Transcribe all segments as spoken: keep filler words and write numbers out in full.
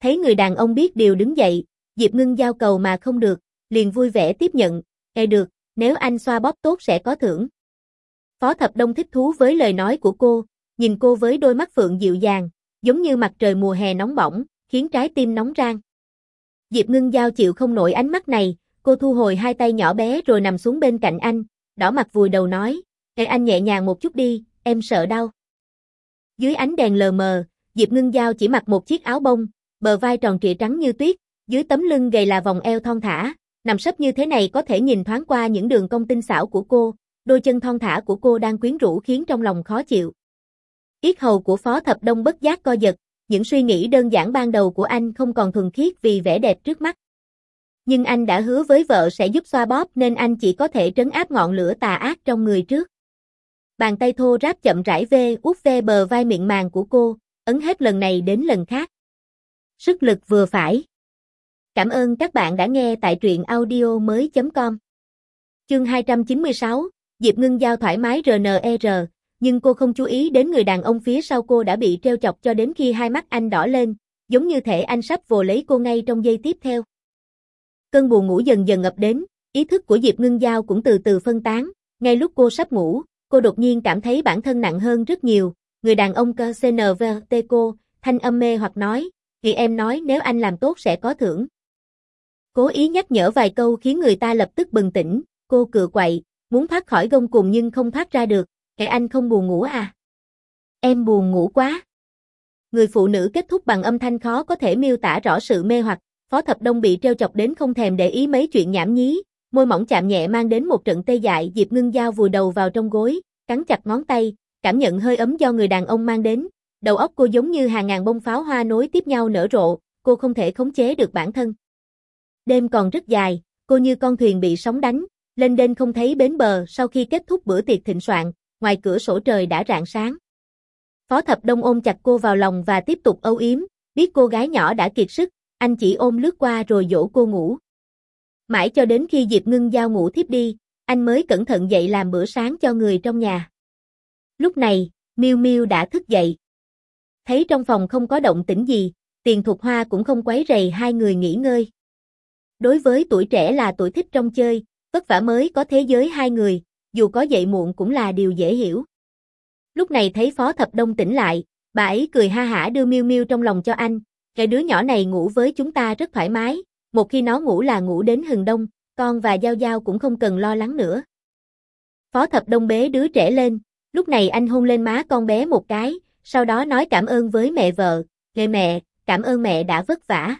Thấy người đàn ông biết điều đứng dậy, Diệp Ngưng giao cầu mà không được, liền vui vẻ tiếp nhận, "Ê được, nếu anh xoa bóp tốt sẽ có thưởng." Phó Thập Đông thích thú với lời nói của cô, nhìn cô với đôi mắt phượng dịu dàng, giống như mặt trời mùa hè nóng bỏng, khiến trái tim nóng rang. Diệp Ngưng giao chịu không nổi ánh mắt này, cô thu hồi hai tay nhỏ bé rồi nằm xuống bên cạnh anh, đỏ mặt vùi đầu nói, "Ê anh nhẹ nhàng một chút đi, em sợ đau." Dưới ánh đèn lờ mờ, Diệp Ngưng giao chỉ mặc một chiếc áo bông, bờ vai tròn trịa trắng như tuyết, dưới tấm lưng gầy là vòng eo thon thả, nằm sấp như thế này có thể nhìn thoáng qua những đường cong tinh xảo của cô, đôi chân thon thả của cô đang quyến rũ khiến trong lòng khó chịu. Yết hầu của Phó Thập Đông bất giác co giật, những suy nghĩ đơn giản ban đầu của anh không còn thuần khiết vì vẻ đẹp trước mắt. Nhưng anh đã hứa với vợ sẽ giúp xoa bóp nên anh chỉ có thể trấn áp ngọn lửa tà ác trong người trước. Bàn tay thô ráp chậm rãi vê út ve bờ vai mịn màng của cô, ấn hết lần này đến lần khác. Sức lực vừa phải. Cảm ơn các bạn đã nghe tại truyện audio mới chấm com. Chương hai trăm chín mươi sáu, Diệp Ngưng giao thoải mái rờ en rờ, nhưng cô không chú ý đến người đàn ông phía sau cô đã bị trêu chọc cho đến khi hai mắt anh đỏ lên, giống như thể anh sắp vồ lấy cô ngay trong giây tiếp theo. Cơn buồn ngủ dần dần ập đến, ý thức của Diệp Ngưng giao cũng từ từ phân tán, ngay lúc cô sắp ngủ, cô đột nhiên cảm thấy bản thân nặng hơn rất nhiều, người đàn ông cơ xê en vê tê cô, thanh âm mê hoặc nói, "Vì em nói nếu anh làm tốt sẽ có thưởng." Cố ý nhắc nhở vài câu khiến người ta lập tức bừng tỉnh, cô cựa quậy, muốn thoát khỏi gông cùm nhưng không thoát ra được, "Kệ anh không buồn ngủ à?" "Em buồn ngủ quá." Người phụ nữ kết thúc bằng âm thanh khó có thể miêu tả rõ sự mê hoặc, Phó Thập Đông bị trêu chọc đến không thèm để ý mấy chuyện nhảm nhí, môi mỏng chạm nhẹ mang đến một trận tê dại. Diệp Ngưng giao vùi đầu vào trong gối, cắn chặt ngón tay, cảm nhận hơi ấm do người đàn ông mang đến, đầu óc cô giống như hàng ngàn bông pháo hoa nối tiếp nhau nở rộ, cô không thể khống chế được bản thân. Đêm còn rất dài, cô như con thuyền bị sóng đánh, lên đên không thấy bến bờ. Sau khi kết thúc bữa tiệc thịnh soạn, ngoài cửa sổ trời đã rạng sáng. Phó Thập Đông ôm chặt cô vào lòng và tiếp tục âu yếm, biết cô gái nhỏ đã kiệt sức, anh chỉ ôm lướt qua rồi dỗ cô ngủ. Mãi cho đến khi Diệp Ngưng giao ngủ thiếp đi, anh mới cẩn thận dậy làm bữa sáng cho người trong nhà. Lúc này, Miêu Miêu đã thức dậy. Thấy trong phòng không có động tĩnh gì, Tiền Thục Hoa cũng không quấy rầy hai người nghỉ ngơi. Đối với tuổi trẻ là tuổi thích trong chơi, vất vả mới có thế giới hai người, dù có dậy muộn cũng là điều dễ hiểu. Lúc này thấy Phó Thập Đông tỉnh lại, bà ấy cười ha hả đưa Miêu Miêu trong lòng cho anh, "Cái đứa nhỏ này ngủ với chúng ta rất thoải mái, một khi nó ngủ là ngủ đến hừng đông, con và Giao Giao cũng không cần lo lắng nữa." Phó Thập Đông bế đứa trẻ lên, lúc này anh hôn lên má con bé một cái, sau đó nói cảm ơn với mẹ vợ, "Nghe mẹ, cảm ơn mẹ đã vất vả.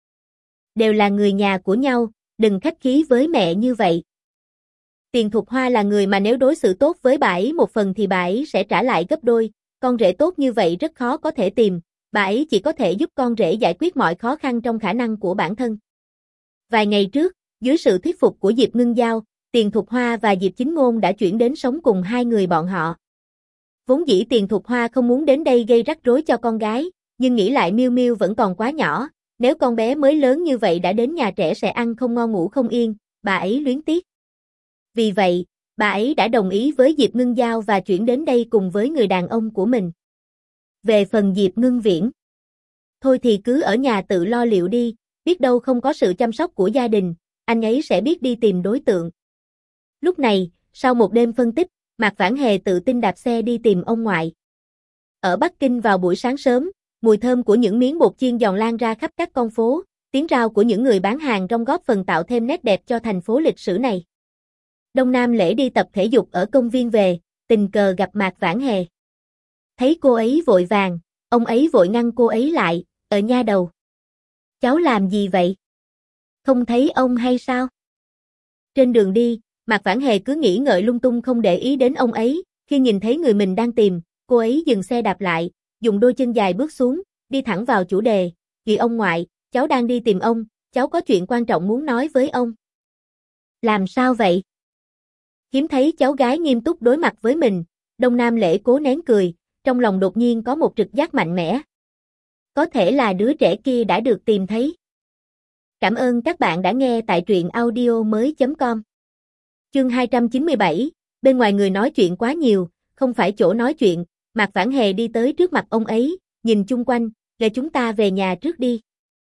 Đều là người nhà của nhau, đừng khách khí với mẹ như vậy." Tiền Thục Hoa là người mà nếu đối xử tốt với bà ấy một phần thì bà ấy sẽ trả lại gấp đôi, con rể tốt như vậy rất khó có thể tìm, bà ấy chỉ có thể giúp con rể giải quyết mọi khó khăn trong khả năng của bản thân. Vài ngày trước, dưới sự thuyết phục của Diệp Ngưng giao, Tiền Thục Hoa và Diệp Chính Ngôn đã chuyển đến sống cùng hai người bọn họ. Vốn dĩ Tiền Thục Hoa không muốn đến đây gây rắc rối cho con gái, nhưng nghĩ lại Miêu Miêu vẫn còn quá nhỏ, nếu con bé mới lớn như vậy đã đến nhà trẻ sẽ ăn không ngon ngủ không yên, bà ấy luyến tiếc. Vì vậy, bà ấy đã đồng ý với Diệp Ngưng giao và chuyển đến đây cùng với người đàn ông của mình. Về phần Diệp Ngưng Viễn, thôi thì cứ ở nhà tự lo liệu đi, biết đâu không có sự chăm sóc của gia đình, anh ấy sẽ biết đi tìm đối tượng. Lúc này, sau một đêm phân tích, Mạc Vãn Hề tự tin đạp xe đi tìm ông ngoại. Ở Bắc Kinh vào buổi sáng sớm, mùi thơm của những miếng bột chiên giòn lan ra khắp các con phố, tiếng rao của những người bán hàng rong góp phần tạo thêm nét đẹp cho thành phố lịch sử này. Đông Nam Lễ đi tập thể dục ở công viên về, tình cờ gặp Mạc Vãn Hề. Thấy cô ấy vội vàng, ông ấy vội ngăn cô ấy lại, "Ở nha đầu. Cháu làm gì vậy? Không thấy ông hay sao?" Trên đường đi, Mạc Vãn Hề cứ nghĩ ngợi lung tung không để ý đến ông ấy, khi nhìn thấy người mình đang tìm, cô ấy dừng xe đạp lại, dùng đôi chân dài bước xuống, đi thẳng vào chủ đề, "Vì ông ngoại, cháu đang đi tìm ông, cháu có chuyện quan trọng muốn nói với ông." "Làm sao vậy?" Hiếm thấy cháu gái nghiêm túc đối mặt với mình, Đông Nam Lễ cố nén cười, trong lòng đột nhiên có một trực giác mạnh mẽ. Có thể là đứa trẻ kia đã được tìm thấy. Cảm ơn các bạn đã nghe tại truyện audio mới chấm com. Chương hai trăm chín mươi bảy, bên ngoài người nói chuyện quá nhiều, không phải chỗ nói chuyện, Mạc Vãn Hề đi tới trước mặt ông ấy, nhìn chung quanh, "Để chúng ta về nhà trước đi."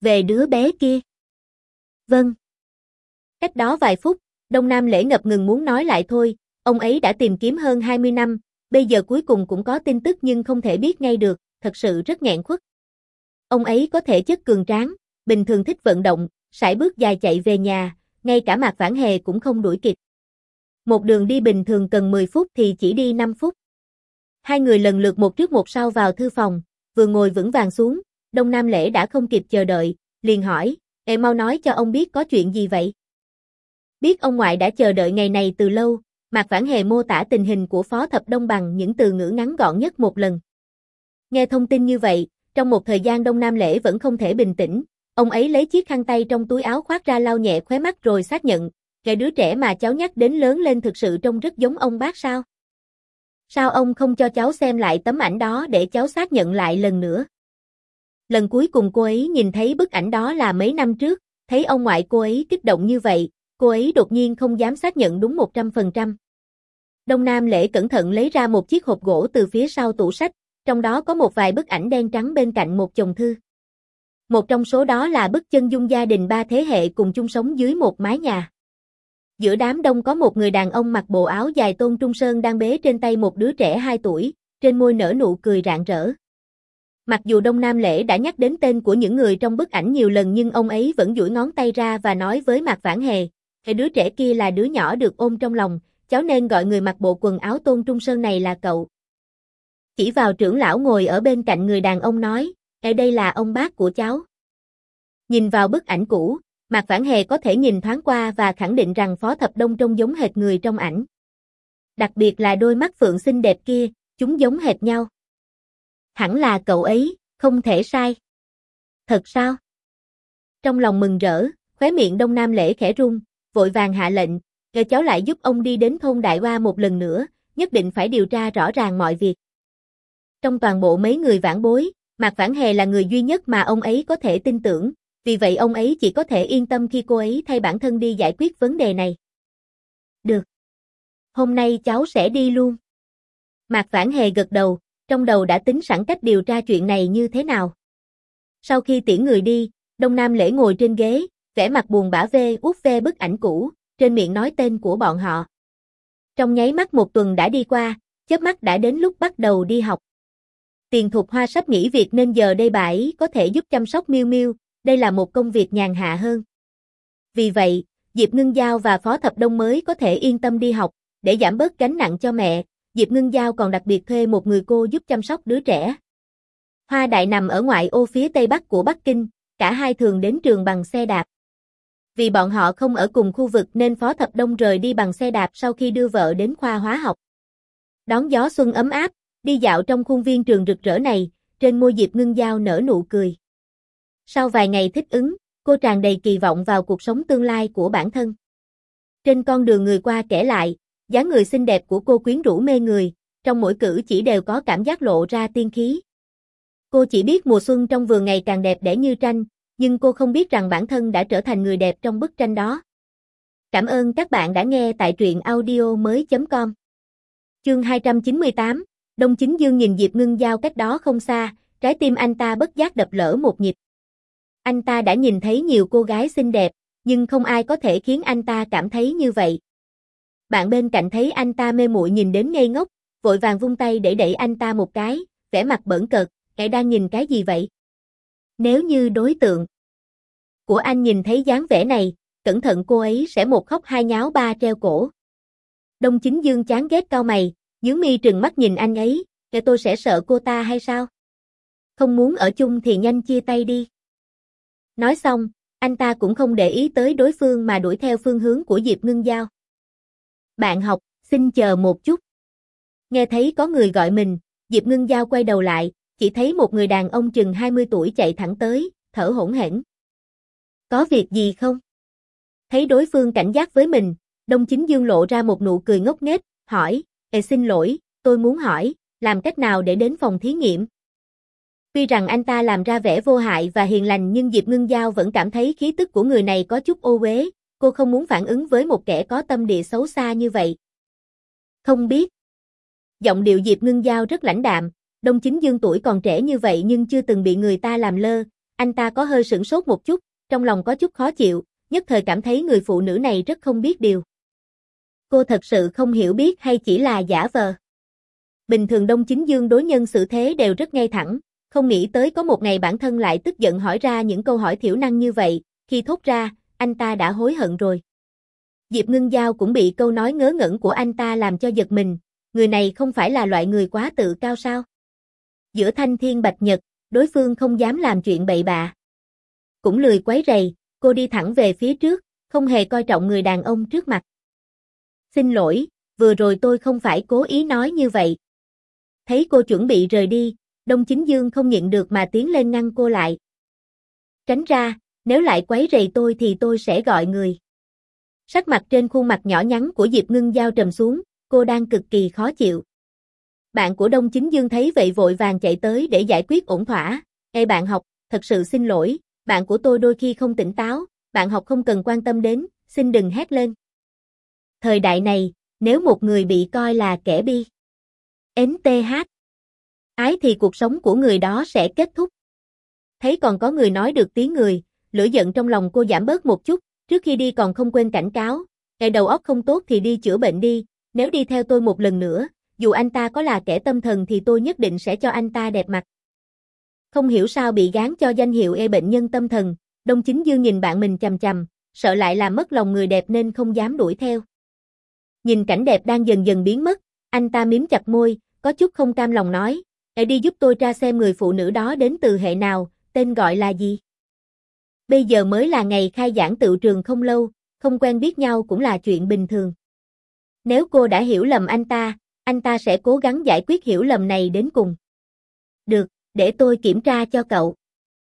Về đứa bé kia. Vâng. Cách đó vài phút, Đông Nam Lễ ngập ngừng muốn nói lại thôi, ông ấy đã tìm kiếm hơn hai mươi năm, bây giờ cuối cùng cũng có tin tức nhưng không thể biết ngay được, thật sự rất nghẹn khuất. Ông ấy có thể chất cường tráng, bình thường thích vận động, sải bước dài chạy về nhà, ngay cả Mạc Vãn Hề cũng không đuổi kịp. Một đường đi bình thường cần mười phút thì chỉ đi năm phút. Hai người lần lượt một trước một sau vào thư phòng, vừa ngồi vững vàng xuống, Đông Nam Lễ đã không kịp chờ đợi, liền hỏi, "Ê mau nói cho ông biết có chuyện gì vậy?" Biết ông ngoại đã chờ đợi ngày này từ lâu, Mạc Vãn Hề mô tả tình hình của Phó Thập Đông bằng những từ ngữ ngắn gọn nhất một lần. Nghe thông tin như vậy, trong một thời gian Đông Nam Lễ vẫn không thể bình tĩnh, ông ấy lấy chiếc khăn tay trong túi áo khoác ra lau nhẹ khóe mắt rồi xác nhận, cái đứa trẻ mà cháu nhắc đến lớn lên thực sự trông rất giống ông bác sao? Sao ông không cho cháu xem lại tấm ảnh đó để cháu xác nhận lại lần nữa? Lần cuối cùng cô ấy nhìn thấy bức ảnh đó là mấy năm trước, thấy ông ngoại cô ấy kích động như vậy, cô ấy đột nhiên không dám xác nhận đúng một trăm phần trăm. Đông Nam Lễ cẩn thận lấy ra một chiếc hộp gỗ từ phía sau tủ sách, trong đó có một vài bức ảnh đen trắng bên cạnh một chồng thư. Một trong số đó là bức chân dung gia đình ba thế hệ cùng chung sống dưới một mái nhà. Giữa đám đông có một người đàn ông mặc bộ áo dài tôn trung sơn đang bế trên tay một đứa trẻ hai tuổi, trên môi nở nụ cười rạng rỡ. Mặc dù Đông Nam Lễ đã nhắc đến tên của những người trong bức ảnh nhiều lần nhưng ông ấy vẫn duỗi ngón tay ra và nói với Mạc Vãn Hề, cái đứa trẻ kia là đứa nhỏ được ôm trong lòng, cháu nên gọi người mặc bộ quần áo tôn trung sơn này là cậu. Chỉ vào trưởng lão ngồi ở bên cạnh người đàn ông nói, ở đây là ông bác của cháu. Nhìn vào bức ảnh cũ, Mạc Vãn Hề có thể nhìn thoáng qua và khẳng định rằng Phó Thập Đông trông giống hệt người trong ảnh. Đặc biệt là đôi mắt phượng xinh đẹp kia, chúng giống hệt nhau. Hẳn là cậu ấy, không thể sai. Thật sao? Trong lòng mừng rỡ, khóe miệng Đông Nam Lễ khẽ rung, vội vàng hạ lệnh, "Chờ cháu lại giúp ông đi đến thôn Đại Hoa một lần nữa, nhất định phải điều tra rõ ràng mọi việc." Trong toàn bộ mấy người vãn bối, Mạc Vãn Hề là người duy nhất mà ông ấy có thể tin tưởng, vì vậy ông ấy chỉ có thể yên tâm khi cô ấy thay bản thân đi giải quyết vấn đề này. Được. Hôm nay cháu sẽ đi luôn. Mạc Vãn Hề gật đầu, trong đầu đã tính sẵn cách điều tra chuyện này như thế nào. Sau khi tiễn người đi, Đông Nam Lễ ngồi trên ghế, vẻ mặt buồn bã vê út ve bức ảnh cũ, trên miệng nói tên của bọn họ. Trong nháy mắt một tuần đã đi qua, chớp mắt đã đến lúc bắt đầu đi học. Tiền Thục Hoa sắp nghỉ việc nên giờ đây bà ấy có thể giúp chăm sóc Miêu Miêu, đây là một công việc nhàn hạ hơn. Vì vậy, Diệp Ngưng Giao và Phó Thập Đông mới có thể yên tâm đi học, để giảm bớt gánh nặng cho mẹ, Diệp Ngưng Giao còn đặc biệt thuê một người cô giúp chăm sóc đứa trẻ. Hoa Đại nằm ở ngoại ô phía tây bắc của Bắc Kinh, cả hai thường đến trường bằng xe đạp. Vì bọn họ không ở cùng khu vực nên Phó Thập Đông rời đi bằng xe đạp sau khi đưa vợ đến khoa hóa học. Đón gió xuân ấm áp, đi dạo trong khuôn viên trường rực rỡ này, trên môi Diệp Ngưng Giao nở nụ cười. Sau vài ngày thích ứng, cô tràn đầy kỳ vọng vào cuộc sống tương lai của bản thân. Trên con đường người qua kẻ lại, dáng người xinh đẹp của cô quyến rũ mê người, trong mỗi cử chỉ đều có cảm giác lộ ra tiên khí. Cô chỉ biết mùa xuân trong vườn ngày càng đẹp đẽ như tranh, nhưng cô không biết rằng bản thân đã trở thành người đẹp trong bức tranh đó. Cảm ơn các bạn đã nghe tại truyện audio mới chấm com. Chương hai trăm chín mươi tám, Đông Chính Dương nhìn Diệp Ngưng Giao cách đó không xa, trái tim anh ta bất giác đập lỡ một nhịp. Anh ta đã nhìn thấy nhiều cô gái xinh đẹp, nhưng không ai có thể khiến anh ta cảm thấy như vậy. Bạn bên cạnh thấy anh ta mê muội nhìn đến ngây ngốc, vội vàng vung tay để đẩy anh ta một cái, vẻ mặt bỡn cợt, "Kẻ đang nhìn cái gì vậy?" Nếu như đối tượng của anh nhìn thấy dáng vẻ này, cẩn thận cô ấy sẽ một khóc hai nháo ba treo cổ. Đông Chính Dương chán ghét cau mày, nhướng mi trừng mắt nhìn anh ấy, "Kẻ tôi sẽ sợ cô ta hay sao? Không muốn ở chung thì nhanh chia tay đi." Nói xong, anh ta cũng không để ý tới đối phương mà đuổi theo phương hướng của Diệp Ngưng Giao. "Bạn học, xin chờ một chút." Nghe thấy có người gọi mình, Diệp Ngưng Giao quay đầu lại, chỉ thấy một người đàn ông chừng hai mươi tuổi chạy thẳng tới, thở hổn hển. "Có việc gì không?" Thấy đối phương cảnh giác với mình, Đông Chính Dương lộ ra một nụ cười ngốc nghếch, hỏi, "Ê xin lỗi, tôi muốn hỏi, làm cách nào để đến phòng thí nghiệm?" Tuy rằng anh ta làm ra vẻ vô hại và hiền lành nhưng Diệp Ngưng Giao vẫn cảm thấy khí tức của người này có chút ô uế, cô không muốn phản ứng với một kẻ có tâm địa xấu xa như vậy. "Không biết." Giọng điệu Diệp Ngưng Giao rất lãnh đạm, Đông Chính Dương tuổi còn trẻ như vậy nhưng chưa từng bị người ta làm lơ, anh ta có hơi sửng sốt một chút, trong lòng có chút khó chịu, nhất thời cảm thấy người phụ nữ này rất không biết điều. Cô thật sự không hiểu biết hay chỉ là giả vờ? Bình thường Đông Chính Dương đối nhân xử thế đều rất ngay thẳng, không nghĩ tới có một ngày bản thân lại tức giận hỏi ra những câu hỏi thiểu năng như vậy, khi thốt ra, anh ta đã hối hận rồi. Diệp Ngưng Giao cũng bị câu nói ngớ ngẩn của anh ta làm cho giật mình, người này không phải là loại người quá tự cao sao? Giữa thanh thiên bạch nhật, đối phương không dám làm chuyện bậy bạ. Cũng lười quấy rầy, cô đi thẳng về phía trước, không hề coi trọng người đàn ông trước mặt. Xin lỗi, vừa rồi tôi không phải cố ý nói như vậy. Thấy cô chuẩn bị rời đi, Đông Chính Dương không nhịn được mà tiến lên ngăn cô lại. Tránh ra, nếu lại quấy rầy tôi thì tôi sẽ gọi người. Sắc mặt trên khuôn mặt nhỏ nhắn của Diệp Ngưng Giao trầm xuống, cô đang cực kỳ khó chịu. Bạn của Đông Chính Dương thấy vậy vội vàng chạy tới để giải quyết ổn thỏa. Ê bạn học, thật sự xin lỗi, bạn của tôi đôi khi không tỉnh táo, bạn học không cần quan tâm đến, xin đừng hét lên. Thời đại này, nếu một người bị coi là kẻ bi, ến tê hát, ái thì cuộc sống của người đó sẽ kết thúc. Thấy còn có người nói được tiếng người, lửa giận trong lòng cô giảm bớt một chút, trước khi đi còn không quên cảnh cáo, ngày đầu óc không tốt thì đi chữa bệnh đi, nếu đi theo tôi một lần nữa, dù anh ta có là kẻ tâm thần thì tôi nhất định sẽ cho anh ta đẹp mặt. Không hiểu sao bị gán cho danh hiệu ê bệnh nhân tâm thần, Đông Chính Dương nhìn bạn mình chằm chằm, sợ lại làm mất lòng người đẹp nên không dám đuổi theo. Nhìn cảnh đẹp đang dần dần biến mất, anh ta mím chặt môi, có chút không cam lòng nói, hãy đi giúp tôi tra xem người phụ nữ đó đến từ hệ nào, tên gọi là gì. Bây giờ mới là ngày khai giảng tựu trường không lâu, không quen biết nhau cũng là chuyện bình thường. Nếu cô đã hiểu lầm anh ta, anh ta sẽ cố gắng giải quyết hiểu lầm này đến cùng. Được, để tôi kiểm tra cho cậu.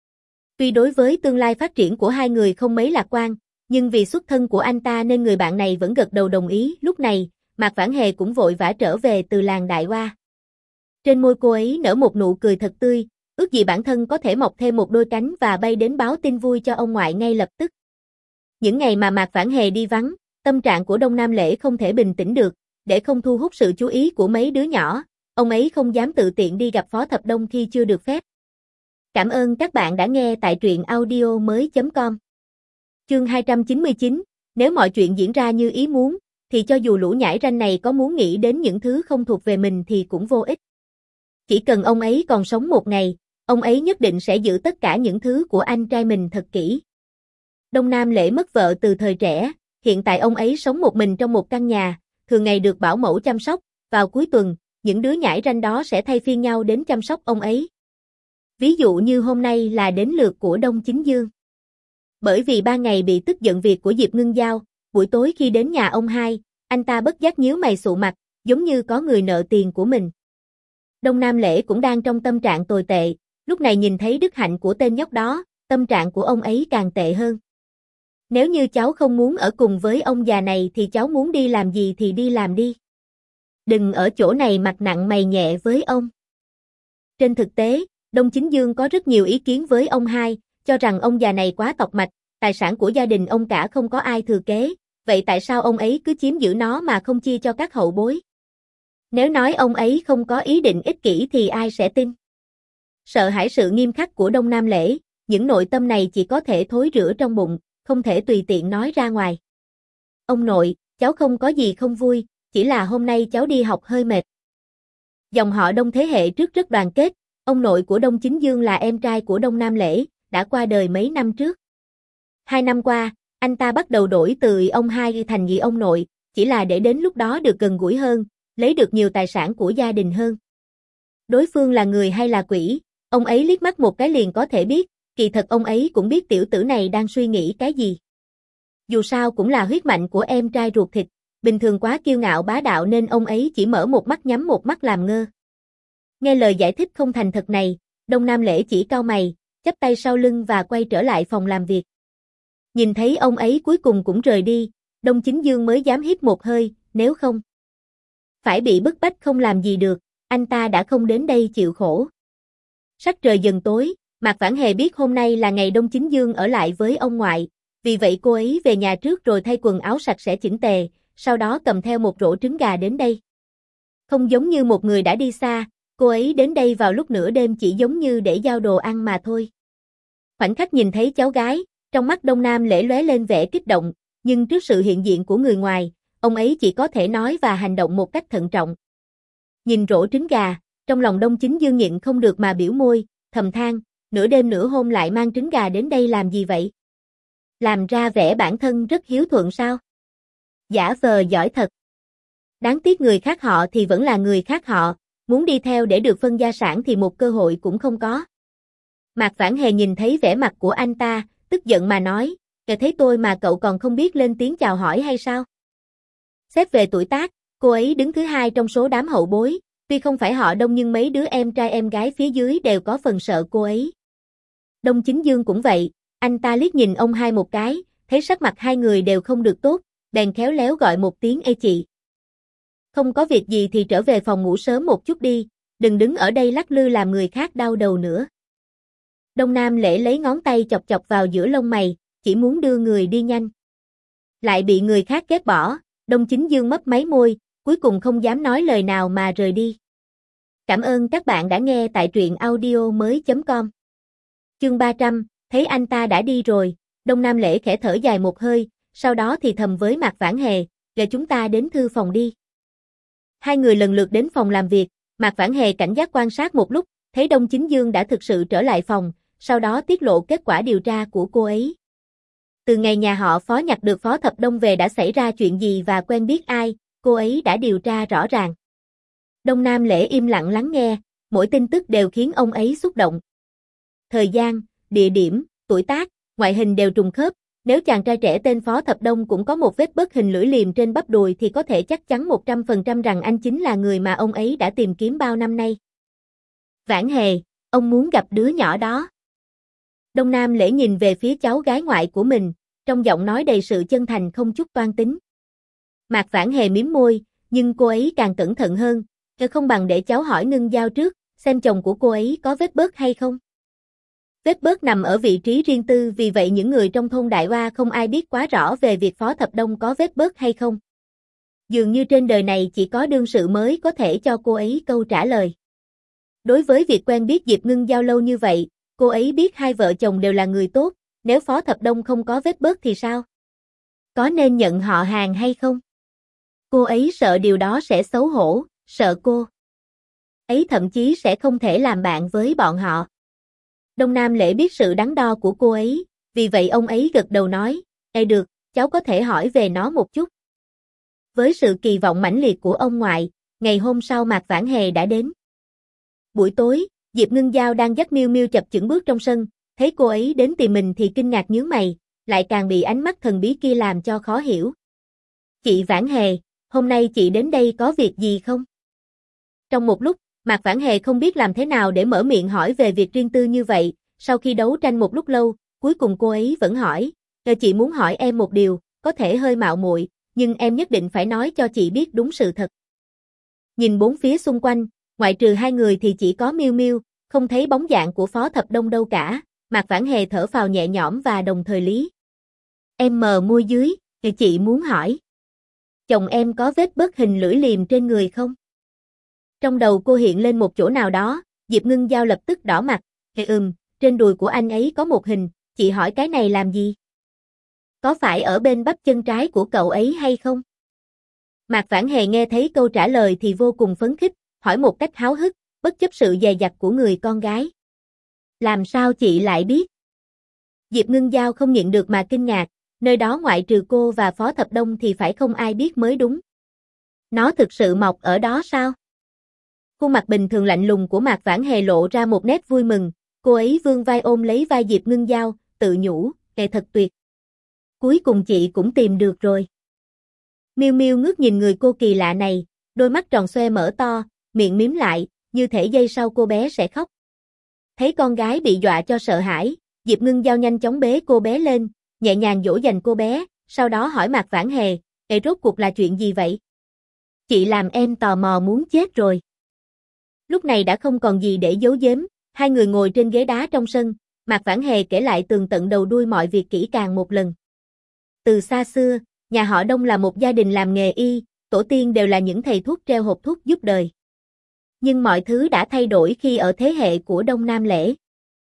Tuy đối với tương lai phát triển của hai người không mấy lạc quan, nhưng vì xuất thân của anh ta nên người bạn này vẫn gật đầu đồng ý. Lúc này, Mạc Vãn Hề cũng vội vã trở về từ làng Đại Hoa. Trên môi cô ấy nở một nụ cười thật tươi, ước gì bản thân có thể mọc thêm một đôi cánh và bay đến báo tin vui cho ông ngoại ngay lập tức. Những ngày mà Mạc Vãn Hề đi vắng, tâm trạng của Đông Nam Lễ không thể bình tĩnh được, để không thu hút sự chú ý của mấy đứa nhỏ, ông ấy không dám tự tiện đi gặp Phó Thập Đông khi chưa được phép. Cảm ơn các bạn đã nghe tại truyện audio mới chấm com. Chương hai trăm chín mươi chín, nếu mọi chuyện diễn ra như ý muốn, thì cho dù lũ nhãi ranh này có muốn nghĩ đến những thứ không thuộc về mình thì cũng vô ích. Chỉ cần ông ấy còn sống một ngày, ông ấy nhất định sẽ giữ tất cả những thứ của anh trai mình thật kỹ. Đông Nam Lễ mất vợ từ thời trẻ, hiện tại ông ấy sống một mình trong một căn nhà, thường ngày được bảo mẫu chăm sóc, vào cuối tuần, những đứa nhãi ranh đó sẽ thay phiên nhau đến chăm sóc ông ấy. Ví dụ như hôm nay là đến lượt của Đông Chính Dương. Bởi vì ba ngày bị tức giận việc của Diệp Ngưng Giao, buổi tối khi đến nhà ông hai, anh ta bất giác nhíu mày sụ mặt, giống như có người nợ tiền của mình. Đông Nam Lễ cũng đang trong tâm trạng tồi tệ, lúc này nhìn thấy đức hạnh của tên nhóc đó, tâm trạng của ông ấy càng tệ hơn. Nếu như cháu không muốn ở cùng với ông già này thì cháu muốn đi làm gì thì đi làm đi. Đừng ở chỗ này mặt nặng mày nhẹ với ông. Trên thực tế, Đông Chính Dương có rất nhiều ý kiến với ông hai, cho rằng ông già này quá tọc mạch, tài sản của gia đình ông cả không có ai thừa kế, vậy tại sao ông ấy cứ chiếm giữ nó mà không chia cho các hậu bối? Nếu nói ông ấy không có ý định ích kỷ thì ai sẽ tin? Sợ hãi sự nghiêm khắc của Đông Nam Lễ, những nội tâm này chỉ có thể thối rữa trong bụng, không thể tùy tiện nói ra ngoài. Ông nội, cháu không có gì không vui, chỉ là hôm nay cháu đi học hơi mệt. Dòng họ Đông thế hệ trước rất đoàn kết, ông nội của Đông Chính Dương là em trai của Đông Nam Lễ, đã qua đời mấy năm trước. Hai năm qua, anh ta bắt đầu đổi từ ông hai thành nhị ông nội, chỉ là để đến lúc đó được gần gũi hơn, lấy được nhiều tài sản của gia đình hơn. Đối phương là người hay là quỷ, ông ấy liếc mắt một cái liền có thể biết, kỳ thật ông ấy cũng biết tiểu tử này đang suy nghĩ cái gì. Dù sao cũng là huyết mạch của em trai ruột thịt, bình thường quá kiêu ngạo bá đạo nên ông ấy chỉ mở một mắt nhắm một mắt làm ngơ. Nghe lời giải thích không thành thật này, Đông Nam Lễ chỉ cau mày, chắp tay sau lưng và quay trở lại phòng làm việc. Nhìn thấy ông ấy cuối cùng cũng rời đi, Đông Chính Dương mới dám hít một hơi, nếu không phải bị bức bách không làm gì được, anh ta đã không đến đây chịu khổ. Sắc trời dần tối, Mạc Vãn Hề biết hôm nay là ngày Đông Chính Dương ở lại với ông ngoại, vì vậy cô ấy về nhà trước rồi thay quần áo sạch sẽ chỉnh tề, sau đó cầm theo một rổ trứng gà đến đây. Không giống như một người đã đi xa, cô ấy đến đây vào lúc nửa đêm chỉ giống như để giao đồ ăn mà thôi. Khoảnh khắc nhìn thấy cháu gái, trong mắt Đông Nam Lễ lóe lên vẻ kích động, nhưng trước sự hiện diện của người ngoài, ông ấy chỉ có thể nói và hành động một cách thận trọng. Nhìn rổ trứng gà, trong lòng Đông Chính Dương nhịn không được mà biểu môi, thầm than, nửa đêm nửa hôm lại mang trứng gà đến đây làm gì vậy? Làm ra vẻ bản thân rất hiếu thuận sao? Giả vờ giỏi thật. Đáng tiếc người khác họ thì vẫn là người khác họ, muốn đi theo để được phân gia sản thì một cơ hội cũng không có. Mạc Vãn Hề nhìn thấy vẻ mặt của anh ta, tức giận mà nói, kể thấy tôi mà cậu còn không biết lên tiếng chào hỏi hay sao? Xét về tuổi tác, cô ấy đứng thứ hai trong số đám hậu bối, tuy không phải họ Đông nhưng mấy đứa em trai em gái phía dưới đều có phần sợ cô ấy. Đông Chính Dương cũng vậy, anh ta liếc nhìn ông hai một cái, thấy sắc mặt hai người đều không được tốt, bèn khéo léo gọi một tiếng ê chị. Không có việc gì thì trở về phòng ngủ sớm một chút đi, đừng đứng ở đây lắc lư làm người khác đau đầu nữa. Đông Nam Lễ lấy ngón tay chọc chọc vào giữa lông mày, chỉ muốn đưa người đi nhanh. Lại bị người khác ghét bỏ, Đông Chính Dương mấp máy môi, cuối cùng không dám nói lời nào mà rời đi. Cảm ơn các bạn đã nghe tại truyện audio mới chấm com. Chương ba trăm, thấy anh ta đã đi rồi, Đông Nam Lễ khẽ thở dài một hơi, sau đó thì thầm với Mạc Vãn Hề, để chúng ta đến thư phòng đi. Hai người lần lượt đến phòng làm việc, Mạc Vãn Hề cảnh giác quan sát một lúc, thấy Đông Chính Dương đã thực sự trở lại phòng, sau đó tiết lộ kết quả điều tra của cô ấy. Từ ngày nhà họ Phó nhặt được Phó Thập Đông về đã xảy ra chuyện gì và quen biết ai, cô ấy đã điều tra rõ ràng. Đông Nam Lễ im lặng lắng nghe, mỗi tin tức đều khiến ông ấy xúc động. Thời gian, địa điểm, tuổi tác, ngoại hình đều trùng khớp, nếu chàng trai trẻ tên Phó Thập Đông cũng có một vết bớt hình lưỡi liềm trên bắp đùi thì có thể chắc chắn một trăm phần trăm rằng anh chính là người mà ông ấy đã tìm kiếm bao năm nay. Vãn Hề, ông muốn gặp đứa nhỏ đó. Đông Nam Lễ nhìn về phía cháu gái ngoại của mình, trong giọng nói đầy sự chân thành không chút toan tính. Mạc Vãn Hề mím môi, nhưng cô ấy càng cẩn thận hơn, không bằng để cháu hỏi Ngân Giao trước, xem chồng của cô ấy có vết bớt hay không. Vết bớt nằm ở vị trí riêng tư, vì vậy những người trong thôn Đại Oa không ai biết quá rõ về việc Phó Thập Đông có vết bớt hay không. Dường như trên đời này chỉ có đương sự mới có thể cho cô ấy câu trả lời. Đối với việc quen biết Diệp Ngân Giao lâu như vậy, cô ấy biết hai vợ chồng đều là người tốt, nếu Phó Thập Đông không có vết bớt thì sao? Có nên nhận họ hàng hay không? Cô ấy sợ điều đó sẽ xấu hổ, sợ cô ấy thậm chí sẽ không thể làm bạn với bọn họ. Đông Nam Lễ biết sự đắn đo của cô ấy, vì vậy ông ấy gật đầu nói, ê được, cháu có thể hỏi về nó một chút. Với sự kỳ vọng mãnh liệt của ông ngoại, ngày hôm sau Mạc Vãn Hề đã đến. Buổi tối, Diệp Ngân Giao đang dắt Miêu Miêu chập chững bước trong sân, thấy cô ấy đến tìm mình thì kinh ngạc nhướng mày, lại càng bị ánh mắt thần bí kia làm cho khó hiểu. Chị Vãn Hề, hôm nay chị đến đây có việc gì không? Trong một lúc, Mạc Vãn Hề không biết làm thế nào để mở miệng hỏi về việc riêng tư như vậy, sau khi đấu tranh một lúc lâu, cuối cùng cô ấy vẫn hỏi, chị muốn hỏi em một điều, có thể hơi mạo muội, nhưng em nhất định phải nói cho chị biết đúng sự thật. Nhìn bốn phía xung quanh, ngoại trừ hai người thì chỉ có Miêu Miêu, không thấy bóng dạng của Phó Thập Đông đâu cả, Mạc Vãn Hề thở phào nhẹ nhõm và đồng thời lý. Em mờ môi dưới, chị muốn hỏi. Chồng em có vết bớt hình lưỡi liềm trên người không? Trong đầu cô hiện lên một chỗ nào đó, Diệp Ngân Giao lập tức đỏ mặt, ừm, trên đùi của anh ấy có một hình, chị hỏi cái này làm gì? Có phải ở bên bắp chân trái của cậu ấy hay không? Mạc Vãn Hề nghe thấy câu trả lời thì vô cùng phấn khích, hỏi một cách háo hức, bất chấp sự dè dặt của người con gái. Làm sao chị lại biết? Diệp Ngân Giao không nhịn được mà kinh ngạc, nơi đó ngoại trừ cô và Phó Thập Đông thì phải không ai biết mới đúng. Nó thực sự mọc ở đó sao? Khuôn mặt bình thường lạnh lùng của Mạc Vãn Hề lộ ra một nét vui mừng, cô ấy vươn vai ôm lấy vai Diệp Ngân Giao, tự nhủ, "Kệ thật tuyệt. Cuối cùng chị cũng tìm được rồi." Miêu Miêu ngước nhìn người cô kỳ lạ này, đôi mắt tròn xoe mở to, miệng mím lại, như thể giây sau cô bé sẽ khóc. Thấy con gái bị dọa cho sợ hãi, Diệp Ngân Giao nhanh chóng bế cô bé lên, nhẹ nhàng dỗ dành cô bé, sau đó hỏi Mạc Vãn Hề, "Ê rốt cuộc là chuyện gì vậy? Chị làm em tò mò muốn chết rồi." Lúc này đã không còn gì để giấu giếm, hai người ngồi trên ghế đá trong sân, Mạc Vãn Hề kể lại tường tận đầu đuôi mọi việc kỹ càng một lần. Từ xa xưa, nhà họ Đông là một gia đình làm nghề y, tổ tiên đều là những thầy thuốc treo hộp thuốc giúp đời. Nhưng mọi thứ đã thay đổi khi ở thế hệ của Đông Nam Lễ.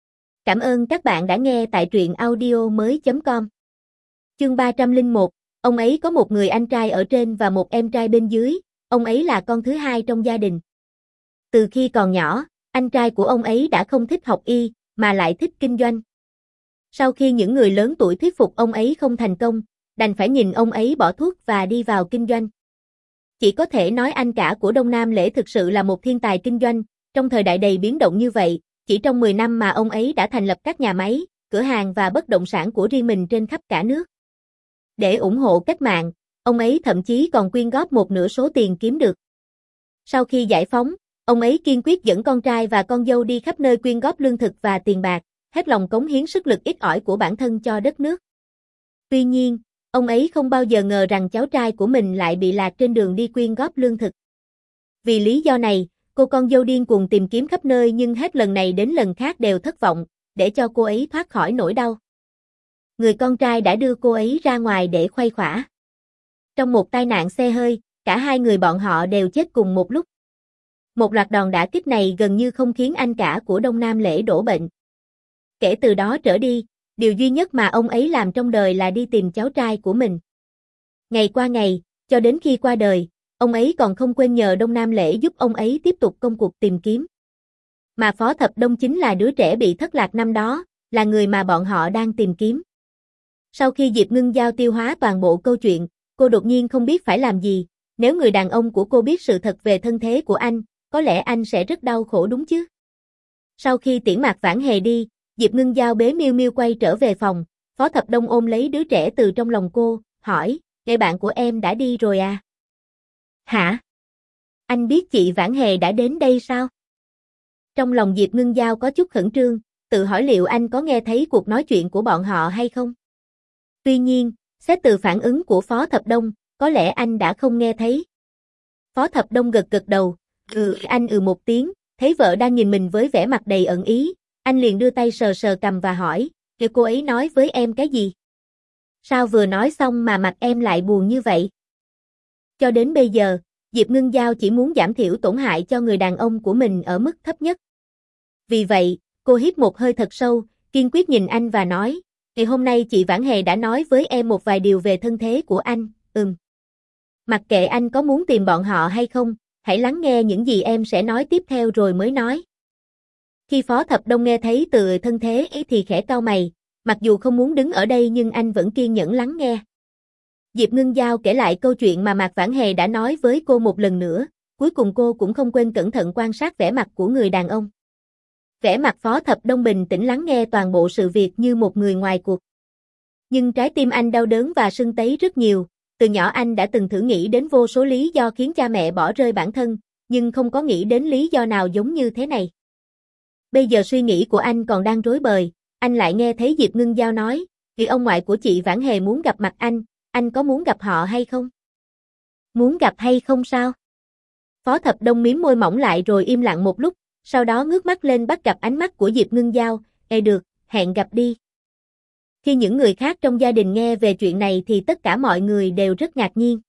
Cảm ơn các bạn đã nghe tại truyện audio mới chấm com. Chương ba trăm lẻ một, ông ấy có một người anh trai ở trên và một em trai bên dưới, ông ấy là con thứ hai trong gia đình. Từ khi còn nhỏ, anh trai của ông ấy đã không thích học y, mà lại thích kinh doanh. Sau khi những người lớn tuổi thuyết phục ông ấy không thành công, đành phải nhìn ông ấy bỏ thuốc và đi vào kinh doanh. Chỉ có thể nói anh cả của Đông Nam Lễ thực sự là một thiên tài kinh doanh, trong thời đại đầy biến động như vậy, chỉ trong mười năm mà ông ấy đã thành lập các nhà máy, cửa hàng và bất động sản của riêng mình trên khắp cả nước. Để ủng hộ cách mạng, ông ấy thậm chí còn quyên góp một nửa số tiền kiếm được. Sau khi giải phóng, ông ấy kiên quyết dẫn con trai và con dâu đi khắp nơi quyên góp lương thực và tiền bạc, hết lòng cống hiến sức lực ít ỏi của bản thân cho đất nước. Tuy nhiên, ông ấy không bao giờ ngờ rằng cháu trai của mình lại bị lạc trên đường đi quyên góp lương thực. Vì lý do này, cô con dâu điên cuồng tìm kiếm khắp nơi nhưng hết lần này đến lần khác đều thất vọng, để cho cô ấy thoát khỏi nỗi đau. Người con trai đã đưa cô ấy ra ngoài để khuây khỏa. Trong một tai nạn xe hơi, cả hai người bọn họ đều chết cùng một lúc. Một loạt đòn đả kích này gần như không khiến anh cả của Đông Nam Lễ đổ bệnh. Kể từ đó trở đi, điều duy nhất mà ông ấy làm trong đời là đi tìm cháu trai của mình. Ngày qua ngày, cho đến khi qua đời, ông ấy còn không quên nhờ Đông Nam Lễ giúp ông ấy tiếp tục công cuộc tìm kiếm. Mà Phó Thập Đông chính là đứa trẻ bị thất lạc năm đó, là người mà bọn họ đang tìm kiếm. Sau khi Diệp Ngưng Giao tiêu hóa toàn bộ câu chuyện, cô đột nhiên không biết phải làm gì. Nếu người đàn ông của cô biết sự thật về thân thế của anh, có lẽ anh sẽ rất đau khổ đúng chứ. Sau khi tiễn Mạc Vãn Hề đi, Diệp Ngưng Giao bế Miêu Miêu quay trở về phòng, Phó Thập Đông ôm lấy đứa trẻ từ trong lòng cô, hỏi, "Người bạn của em đã đi rồi à?" "Hả? Anh biết chị Vãn Hề đã đến đây sao?" Trong lòng Diệp Ngưng Giao có chút khẩn trương, tự hỏi liệu anh có nghe thấy cuộc nói chuyện của bọn họ hay không. Tuy nhiên, xét từ phản ứng của Phó Thập Đông, có lẽ anh đã không nghe thấy. Phó Thập Đông gật gật đầu, ừ, anh ừ một tiếng, thấy vợ đang nhìn mình với vẻ mặt đầy ẩn ý, anh liền đưa tay sờ sờ cằm và hỏi, "Kìa cô ấy nói với em cái gì? Sao vừa nói xong mà mặt em lại buồn như vậy?" Cho đến bây giờ, Diệp Ngưng Giao chỉ muốn giảm thiểu tổn hại cho người đàn ông của mình ở mức thấp nhất. Vì vậy, cô hít một hơi thật sâu, kiên quyết nhìn anh và nói, "Ngày hôm nay chị Vãn Hề đã nói với em một vài điều về thân thế của anh, ừm. Mặc kệ anh có muốn tìm bọn họ hay không, hãy lắng nghe những gì em sẽ nói tiếp theo rồi mới nói." Khi Phó Thập Đông nghe thấy từ thân thế ấy thì khẽ cau mày, mặc dù không muốn đứng ở đây nhưng anh vẫn kiên nhẫn lắng nghe. Diệp Ngưng Giao kể lại câu chuyện mà Mạc Vãn Hề đã nói với cô một lần nữa, cuối cùng cô cũng không quên cẩn thận quan sát vẻ mặt của người đàn ông. Vẻ mặt Phó Thập Đông bình tĩnh lắng nghe toàn bộ sự việc như một người ngoài cuộc. Nhưng trái tim anh đau đớn và sưng tấy rất nhiều, từ nhỏ anh đã từng thử nghĩ đến vô số lý do khiến cha mẹ bỏ rơi bản thân, nhưng không có nghĩ đến lý do nào giống như thế này. Bây giờ suy nghĩ của anh còn đang rối bời, anh lại nghe thấy Diệp Ngưng Giao nói, "Vì ông ngoại của chị Vãn Hề muốn gặp mặt anh, anh có muốn gặp họ hay không?" "Muốn gặp hay không sao?" Phó Thập Đông mím môi mỏng lại rồi im lặng một lúc, sau đó ngước mắt lên bắt gặp ánh mắt của Diệp Ngưng Giao, "Ê được, hẹn gặp đi." Khi những người khác trong gia đình nghe về chuyện này thì tất cả mọi người đều rất ngạc nhiên.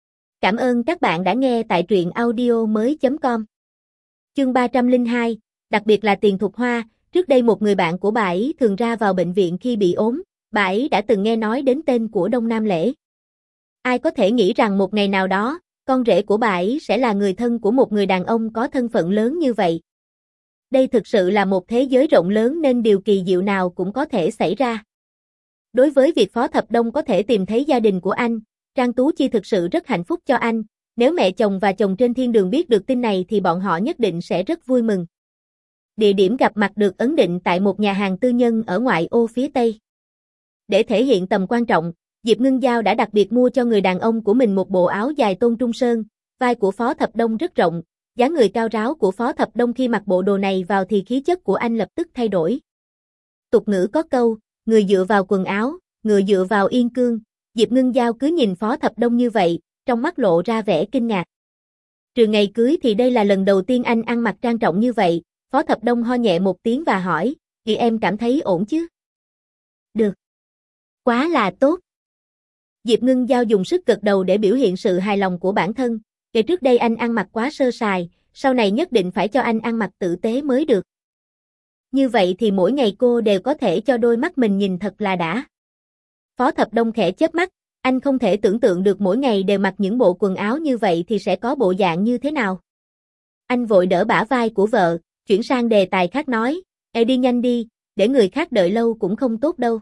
Cảm ơn các bạn đã nghe tại truyện audio mới chấm com. Chương ba trăm lẻ hai, đặc biệt là Tiền Thục Hoa, trước đây một người bạn của bà ấy thường ra vào bệnh viện khi bị ốm, bà ấy đã từng nghe nói đến tên của Đông Nam Lễ. Ai có thể nghĩ rằng một ngày nào đó, con rể của bà ấy sẽ là người thân của một người đàn ông có thân phận lớn như vậy. Đây thực sự là một thế giới rộng lớn nên điều kỳ diệu nào cũng có thể xảy ra. Đối với việc Phó Thập Đông có thể tìm thấy gia đình của anh, Trang Tú Chi thực sự rất hạnh phúc cho anh, nếu mẹ chồng và chồng trên thiên đường biết được tin này thì bọn họ nhất định sẽ rất vui mừng. Địa điểm gặp mặt được ấn định tại một nhà hàng tư nhân ở ngoại ô phía Tây. Để thể hiện tầm quan trọng, Diệp Ngưng Giao đã đặc biệt mua cho người đàn ông của mình một bộ áo dài tôn trung sơn, vai của Phó Thập Đông rất rộng, dáng người cao ráo của Phó Thập Đông khi mặc bộ đồ này vào thì khí chất của anh lập tức thay đổi. Tục ngữ có câu, người dựa vào quần áo, ngựa dựa vào yên cương, Diệp Ngưng Giao cứ nhìn Phó Thập Đông như vậy, trong mắt lộ ra vẻ kinh ngạc. Trừ ngày cưới thì đây là lần đầu tiên anh ăn mặc trang trọng như vậy, Phó Thập Đông ho nhẹ một tiếng và hỏi, "Chị em cảm thấy ổn chứ?" "Được. Quá là tốt." Diệp Ngưng Giao dùng sức gật đầu để biểu hiện sự hài lòng của bản thân, "Kể trước đây anh ăn mặc quá sơ sài, sau này nhất định phải cho anh ăn mặc tử tế mới được." Như vậy thì mỗi ngày cô đều có thể cho đôi mắt mình nhìn thật là đã. Phó Thập Đông khẽ chớp mắt, anh không thể tưởng tượng được mỗi ngày đều mặc những bộ quần áo như vậy thì sẽ có bộ dạng như thế nào. Anh vội đỡ bả vai của vợ, chuyển sang đề tài khác nói, "Ê đi nhanh đi, để người khác đợi lâu cũng không tốt đâu."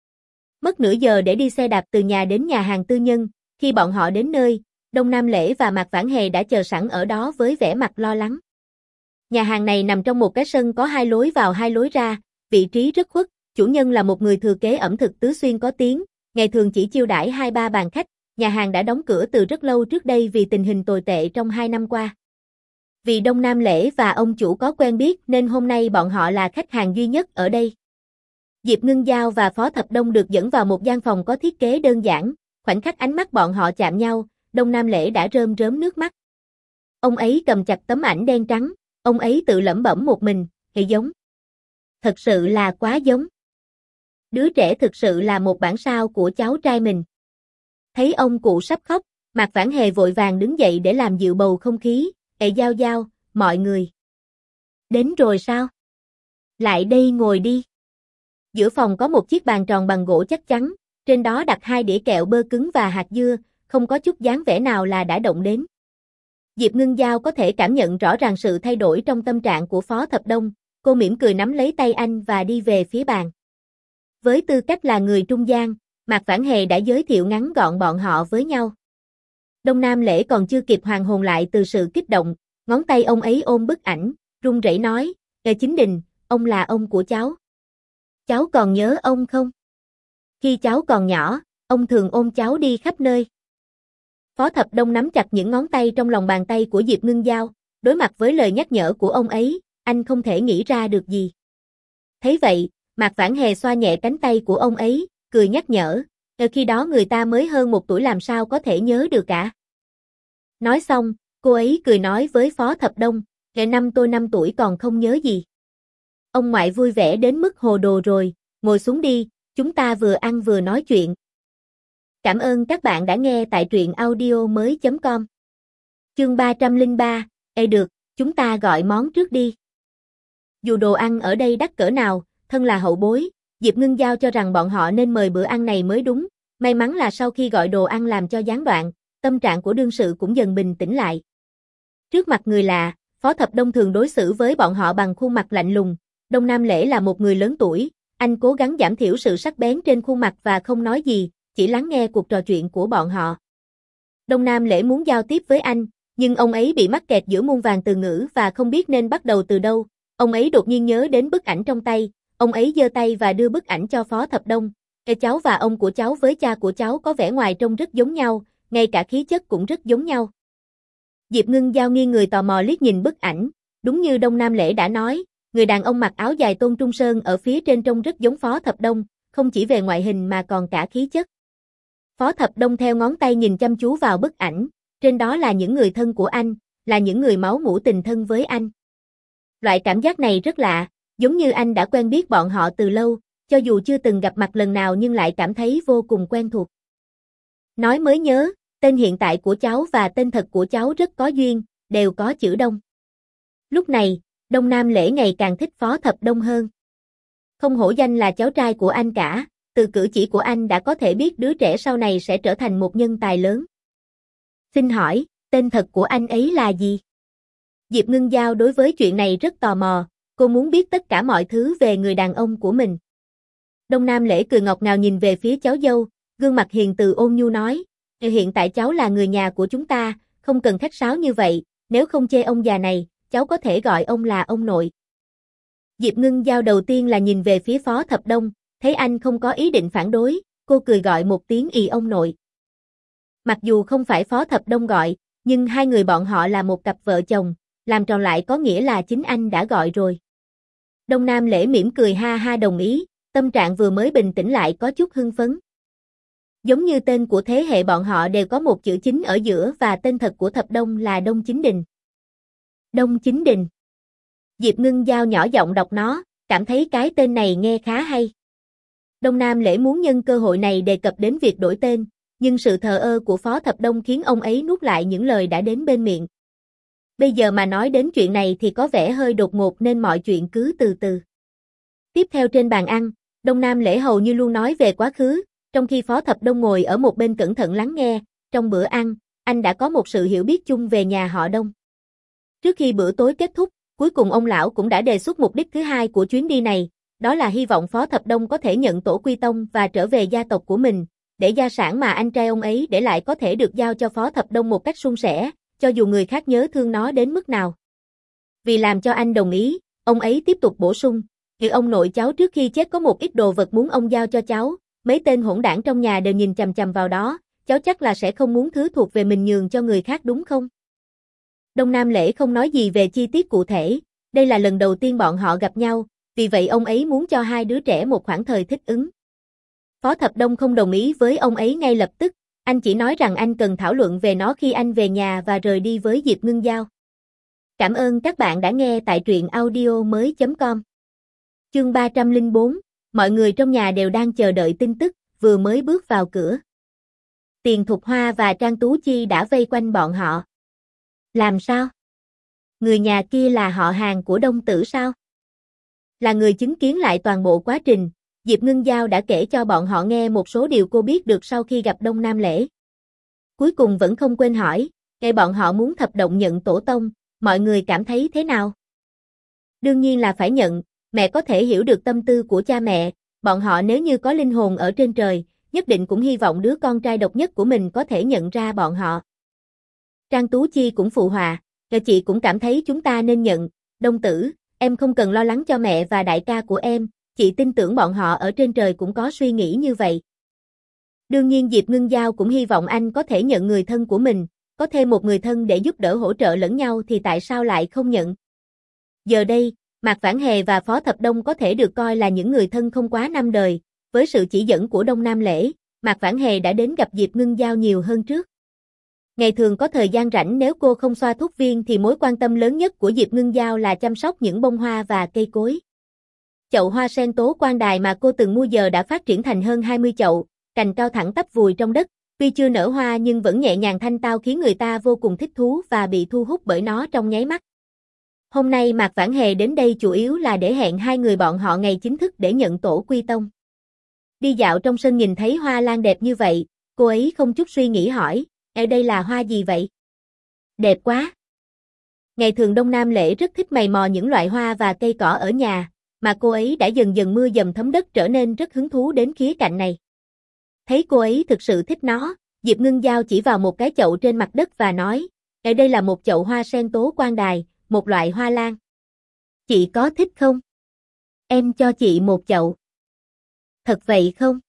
Mất nửa giờ để đi xe đạp từ nhà đến nhà hàng tư nhân, khi bọn họ đến nơi, Đông Nam Lễ và Mạc Vãn Hề đã chờ sẵn ở đó với vẻ mặt lo lắng. Nhà hàng này nằm trong một cái sân có hai lối vào hai lối ra, vị trí rất khuất, chủ nhân là một người thừa kế ẩm thực tứ xuyên có tiếng, ngày thường chỉ chiêu đãi hai ba bàn khách, nhà hàng đã đóng cửa từ rất lâu trước đây vì tình hình tồi tệ trong hai năm qua. Vì Đông Nam Lễ và ông chủ có quen biết nên hôm nay bọn họ là khách hàng duy nhất ở đây. Diệp Ngưng Giao và Phó Thập Đông được dẫn vào một gian phòng có thiết kế đơn giản, khoảnh khắc ánh mắt bọn họ chạm nhau, Đông Nam Lễ đã rơm rớm nước mắt. Ông ấy cầm chặt tấm ảnh đen trắng, ông ấy tự lẩm bẩm một mình, "Hệ giống. Thật sự là quá giống. Đứa trẻ thực sự là một bản sao của cháu trai mình." Thấy ông cụ sắp khóc, Mạc Vãn Hề vội vàng đứng dậy để làm dịu bầu không khí, "Ê Giao Giao, mọi người. Đến rồi sao? Lại đây ngồi đi." Giữa phòng có một chiếc bàn tròn bằng gỗ chắc chắn, trên đó đặt hai đĩa kẹo bơ cứng và hạt dưa, không có chút dáng vẻ nào là đã động đến. Diệp Ngưng Giao có thể cảm nhận rõ ràng sự thay đổi trong tâm trạng của Phó Thập Đông, cô mỉm cười nắm lấy tay anh và đi về phía bàn. Với tư cách là người trung gian, Mạc Vãn Hề đã giới thiệu ngắn gọn bọn họ với nhau. Đông Nam Lễ còn chưa kịp hoàn hồn lại từ sự kích động, ngón tay ông ấy ôm bức ảnh, run rẩy nói, "Ê Chính Đình, ông là ông của cháu. Cháu còn nhớ ông không? Khi cháu còn nhỏ, ông thường ôm cháu đi khắp nơi." Phó Thập Đông nắm chặt những ngón tay trong lòng bàn tay của Diệp Ngưng Giao, đối mặt với lời nhắc nhở của ông ấy, anh không thể nghĩ ra được gì. Thấy vậy, Mạc Vãn Hề xoa nhẹ cánh tay của ông ấy, cười nhắc nhở, "Ở khi đó người ta mới hơn một tuổi làm sao có thể nhớ được cả." Nói xong, cô ấy cười nói với Phó Thập Đông, "Ngày năm tôi năm tuổi còn không nhớ gì. Ông ngoại vui vẻ đến mức hồ đồ rồi, ngồi xuống đi, chúng ta vừa ăn vừa nói chuyện." Cảm ơn các bạn đã nghe tại truyện audio mới chấm com. Chương ba trăm lẻ ba, Ê được, chúng ta gọi món trước đi. Dù đồ ăn ở đây đắt cỡ nào, thân là hậu bối, Diệp Ngưng Giao cho rằng bọn họ nên mời bữa ăn này mới đúng. May mắn là sau khi gọi đồ ăn làm cho gián đoạn, tâm trạng của đương sự cũng dần bình tĩnh lại. Trước mặt người lạ, Phó Thập Đông thường đối xử với bọn họ bằng khuôn mặt lạnh lùng. Đông Nam Lễ là một người lớn tuổi, anh cố gắng giảm thiểu sự sắc bén trên khuôn mặt và không nói gì, chỉ lắng nghe cuộc trò chuyện của bọn họ. Đông Nam Lễ muốn giao tiếp với anh, nhưng ông ấy bị mắc kẹt giữa muôn vàn từ ngữ và không biết nên bắt đầu từ đâu. Ông ấy đột nhiên nhớ đến bức ảnh trong tay, ông ấy giơ tay và đưa bức ảnh cho Phó Thập Đông. Ê, cháu và ông của cháu với cha của cháu có vẻ ngoài trông rất giống nhau, ngay cả khí chất cũng rất giống nhau. Diệp Ngưng Giao nghiêng người tò mò liếc nhìn bức ảnh, đúng như Đông Nam Lễ đã nói, người đàn ông mặc áo dài tôn trung sơn ở phía trên trông rất giống Phó Thập Đông, không chỉ về ngoại hình mà còn cả khí chất. Phó Thập Đông theo ngón tay nhìn chăm chú vào bức ảnh, trên đó là những người thân của anh, là những người máu mủ tình thân với anh. Loại cảm giác này rất lạ, giống như anh đã quen biết bọn họ từ lâu, cho dù chưa từng gặp mặt lần nào nhưng lại cảm thấy vô cùng quen thuộc. Nói mới nhớ, tên hiện tại của cháu và tên thật của cháu rất có duyên, đều có chữ Đông. Lúc này, Đông Nam Lễ ngày càng thích Phó Thập Đông hơn. Không hổ danh là cháu trai của anh cả, từ cử chỉ của anh đã có thể biết đứa trẻ sau này sẽ trở thành một nhân tài lớn. Xin hỏi, tên thật của anh ấy là gì? Diệp Ngưng Giao đối với chuyện này rất tò mò, cô muốn biết tất cả mọi thứ về người đàn ông của mình. Đông Nam Lễ cười ngọt ngào nhìn về phía cháu dâu, gương mặt hiền từ ôn nhu nói, hiện tại cháu là người nhà của chúng ta, không cần khách sáo như vậy, nếu không chê ông già này, cháu có thể gọi ông là ông nội. Diệp Ngưng Giao đầu tiên là nhìn về phía Phó Thập Đông, thấy anh không có ý định phản đối, cô cười gọi một tiếng ì ông nội. Mặc dù không phải Phó Thập Đông gọi, nhưng hai người bọn họ là một cặp vợ chồng, làm tròn lại có nghĩa là chính anh đã gọi rồi. Đông Nam Lễ mỉm cười ha ha đồng ý, tâm trạng vừa mới bình tĩnh lại có chút hưng phấn. Giống như tên của thế hệ bọn họ đều có một chữ chính ở giữa và tên thật của Thập Đông là Đông Chính Đình. Đông Chính Đình. Diệp Ngưng Giao nhỏ giọng đọc nó, cảm thấy cái tên này nghe khá hay. Đông Nam Lễ muốn nhân cơ hội này đề cập đến việc đổi tên, nhưng sự thờ ơ của Phó Thập Đông khiến ông ấy nuốt lại những lời đã đến bên miệng. Bây giờ mà nói đến chuyện này thì có vẻ hơi đột ngột nên mọi chuyện cứ từ từ. Tiếp theo trên bàn ăn, Đông Nam Lễ hầu như luôn nói về quá khứ, trong khi Phó Thập Đông ngồi ở một bên cẩn thận lắng nghe. Trong bữa ăn, anh đã có một sự hiểu biết chung về nhà họ Đông. Trước khi bữa tối kết thúc, cuối cùng ông lão cũng đã đề xuất mục đích thứ hai của chuyến đi này, đó là hy vọng Phó Thập Đông có thể nhận tổ quy tông và trở về gia tộc của mình, để gia sản mà anh trai ông ấy để lại có thể được giao cho Phó Thập Đông một cách suôn sẻ, cho dù người khác nhớ thương nó đến mức nào. Vì làm cho anh đồng ý, ông ấy tiếp tục bổ sung, "Vì ông nội cháu trước khi chết có một ít đồ vật muốn ông giao cho cháu, mấy tên hỗn đảng trong nhà đều nhìn chằm chằm vào đó, cháu chắc là sẽ không muốn thứ thuộc về mình nhường cho người khác đúng không?" Đông Nam Lễ không nói gì về chi tiết cụ thể, đây là lần đầu tiên bọn họ gặp nhau, vì vậy ông ấy muốn cho hai đứa trẻ một khoảng thời thích ứng. Phó Thập Đông không đồng ý với ông ấy ngay lập tức, anh chỉ nói rằng anh cần thảo luận về nó khi anh về nhà và rời đi với Diệp Ngưng Giao. Cảm ơn các bạn đã nghe tại truyện audio mới chấm com. Chương ba trăm lẻ bốn, mọi người trong nhà đều đang chờ đợi tin tức, vừa mới bước vào cửa. Tiền Thục Hoa và Trang Tú Chi đã vây quanh bọn họ. Làm sao? Người nhà kia là họ hàng của Đông Tử sao? Là người chứng kiến lại toàn bộ quá trình, Diệp Ngưng Giao đã kể cho bọn họ nghe một số điều cô biết được sau khi gặp Đông Nam Lễ. Cuối cùng vẫn không quên hỏi, ngay bọn họ muốn thập động nhận tổ tông, mọi người cảm thấy thế nào? Đương nhiên là phải nhận, mẹ có thể hiểu được tâm tư của cha mẹ, bọn họ nếu như có linh hồn ở trên trời, nhất định cũng hy vọng đứa con trai độc nhất của mình có thể nhận ra bọn họ. Trang Tú Chi cũng phụ họa, và chị cũng cảm thấy chúng ta nên nhận, Đông Tử, em không cần lo lắng cho mẹ và đại ca của em, chị tin tưởng bọn họ ở trên trời cũng có suy nghĩ như vậy. Đương nhiên Diệp Ngưng Giao cũng hy vọng anh có thể nhận người thân của mình, có thêm một người thân để giúp đỡ hỗ trợ lẫn nhau thì tại sao lại không nhận. Giờ đây, Mạc Vãn Hề và Phó Thập Đông có thể được coi là những người thân không quá năm đời, với sự chỉ dẫn của Đông Nam Lễ, Mạc Vãn Hề đã đến gặp Diệp Ngưng Giao nhiều hơn trước. Ngày thường có thời gian rảnh nếu cô không xoa thuốc viên thì mối quan tâm lớn nhất của Diệp Ngưng Giao là chăm sóc những bông hoa và cây cối. Chậu hoa sen tố quan đài mà cô từng mua giờ đã phát triển thành hơn hai mươi chậu, cành cao thẳng tắp vùi trong đất, tuy chưa nở hoa nhưng vẫn nhẹ nhàng thanh tao khiến người ta vô cùng thích thú và bị thu hút bởi nó trong nháy mắt. Hôm nay Mạc Vãn Hề đến đây chủ yếu là để hẹn hai người bọn họ ngày chính thức để nhận tổ quy tông. Đi dạo trong sân nhìn thấy hoa lan đẹp như vậy, cô ấy không chút suy nghĩ hỏi, ở đây là hoa gì vậy? Đẹp quá! Ngày thường Đông Nam Lễ rất thích mày mò những loại hoa và cây cỏ ở nhà, mà cô ấy đã dần dần mưa dầm thấm đất trở nên rất hứng thú đến khía cạnh này. Thấy cô ấy thực sự thích nó, Diệp Ngưng Giao chỉ vào một cái chậu trên mặt đất và nói, ở đây là một chậu hoa sen tố quan đài, một loại hoa lan. Chị có thích không? Em cho chị một chậu. Thật vậy không?